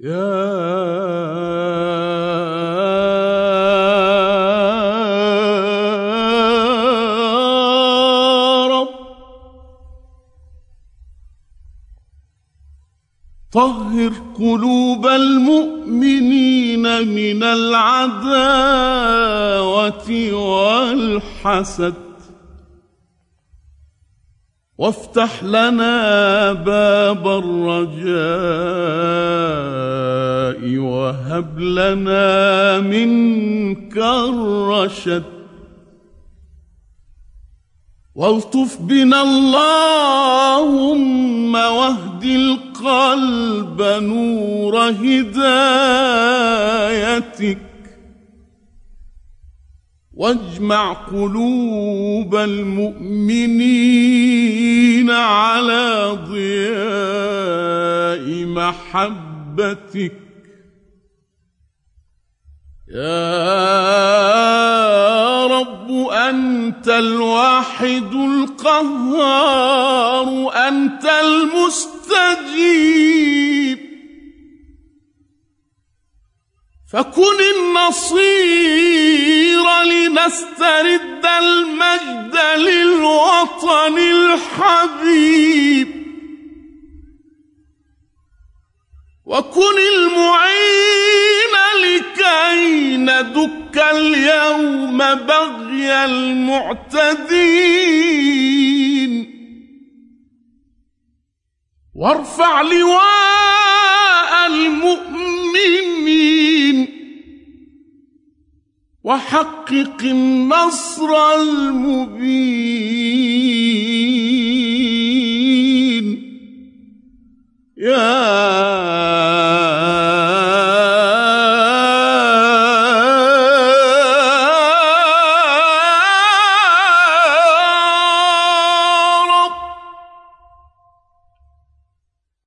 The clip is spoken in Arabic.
يا رب طهر قلوب المؤمنين من العداوة والحسد، وافتح لنا باب الرجاء وهب لنا منك الرشد، والطف بنا اللهم واهد القلب نور هدايتك، واجمع قلوب المؤمنين على ضياء محبتك. يا رب أنت الواحد القهار، أنت المستجيب، فكن النصير لنسترد المجد للوطن الحبيب، وكن المعين لكي ندك اليوم بغي المعتدين، وارفع لواء المؤمنين، وحقق النصر المبين.